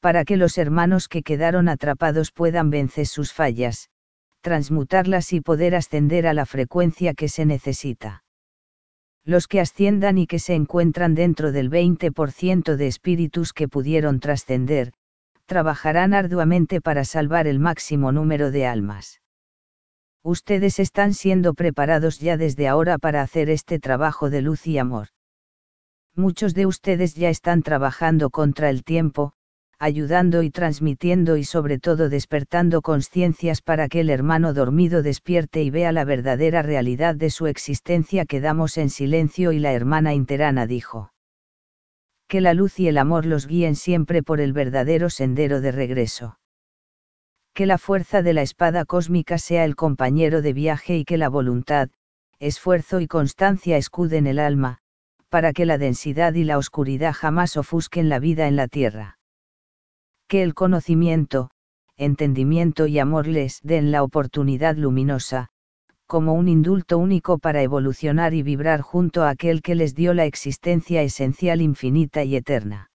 para que los hermanos que quedaron atrapados puedan vencer sus fallas, transmutarlas y poder ascender a la frecuencia que se necesita. Los que asciendan y que se encuentran dentro del 20% de espíritus que pudieron trascender, trabajarán arduamente para salvar el máximo número de almas. Ustedes están siendo preparados ya desde ahora para hacer este trabajo de luz y amor. Muchos de ustedes ya están trabajando contra el tiempo, ayudando y transmitiendo y sobre todo despertando conciencias para que el hermano dormido despierte y vea la verdadera realidad de su existencia. Quedamos en silencio y la hermana interana dijo: que la luz y el amor los guíen siempre por el verdadero sendero de regreso. Que la fuerza de la espada cósmica sea el compañero de viaje y que la voluntad, esfuerzo y constancia escuden el alma, para que la densidad y la oscuridad jamás ofusquen la vida en la tierra. Que el conocimiento, entendimiento y amor les den la oportunidad luminosa, como un indulto único para evolucionar y vibrar junto a aquel que les dio la existencia esencial infinita y eterna.